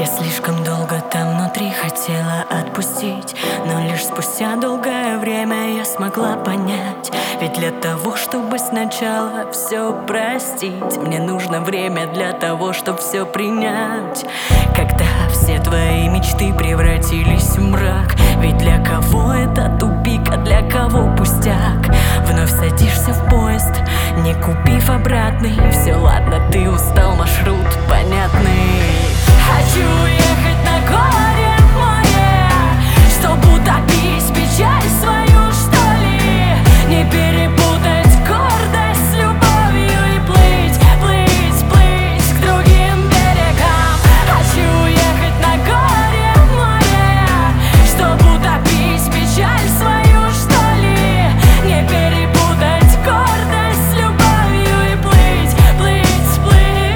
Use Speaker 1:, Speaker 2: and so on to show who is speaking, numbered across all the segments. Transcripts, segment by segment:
Speaker 1: Я слишком долго там внутри хотела отпустить, но лишь спустя долгое время я смогла понять. Ведь для того, чтобы сначала все простить, мне нужно время для того, чтобы все принять. Когда все твои мечты превратились в мрак, ведь для кого это тупик, а для кого пустяк. Вновь садишься в поезд, не купив обратный. Все ладно, ты устал, маршрут понятный. Хочу уехать на горе в море, чтоб утопить печаль свою, что ли. Не перепутать гордость с любовью и плыть, плыть, плыть к другим берегам. Хочу уехать на горе в море, чтоб утопить печаль свою, что ли. Не перепутать гордость с любовью и плыть, плыть, плыть.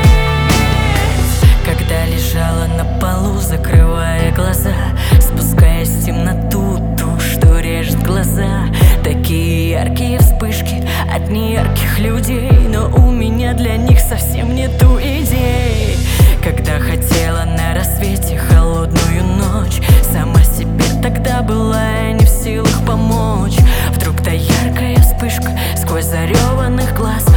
Speaker 1: Когда лежала на полу, закрывая глаза, спускаясь в темноту, ту, что режет глаза. Такие яркие вспышки от неярких людей, но у меня для них совсем нету идей. Когда хотела на рассвете холодную ночь, сама себе тогда была я не в силах помочь. Вдруг та яркая вспышка сквозь зареванных глаз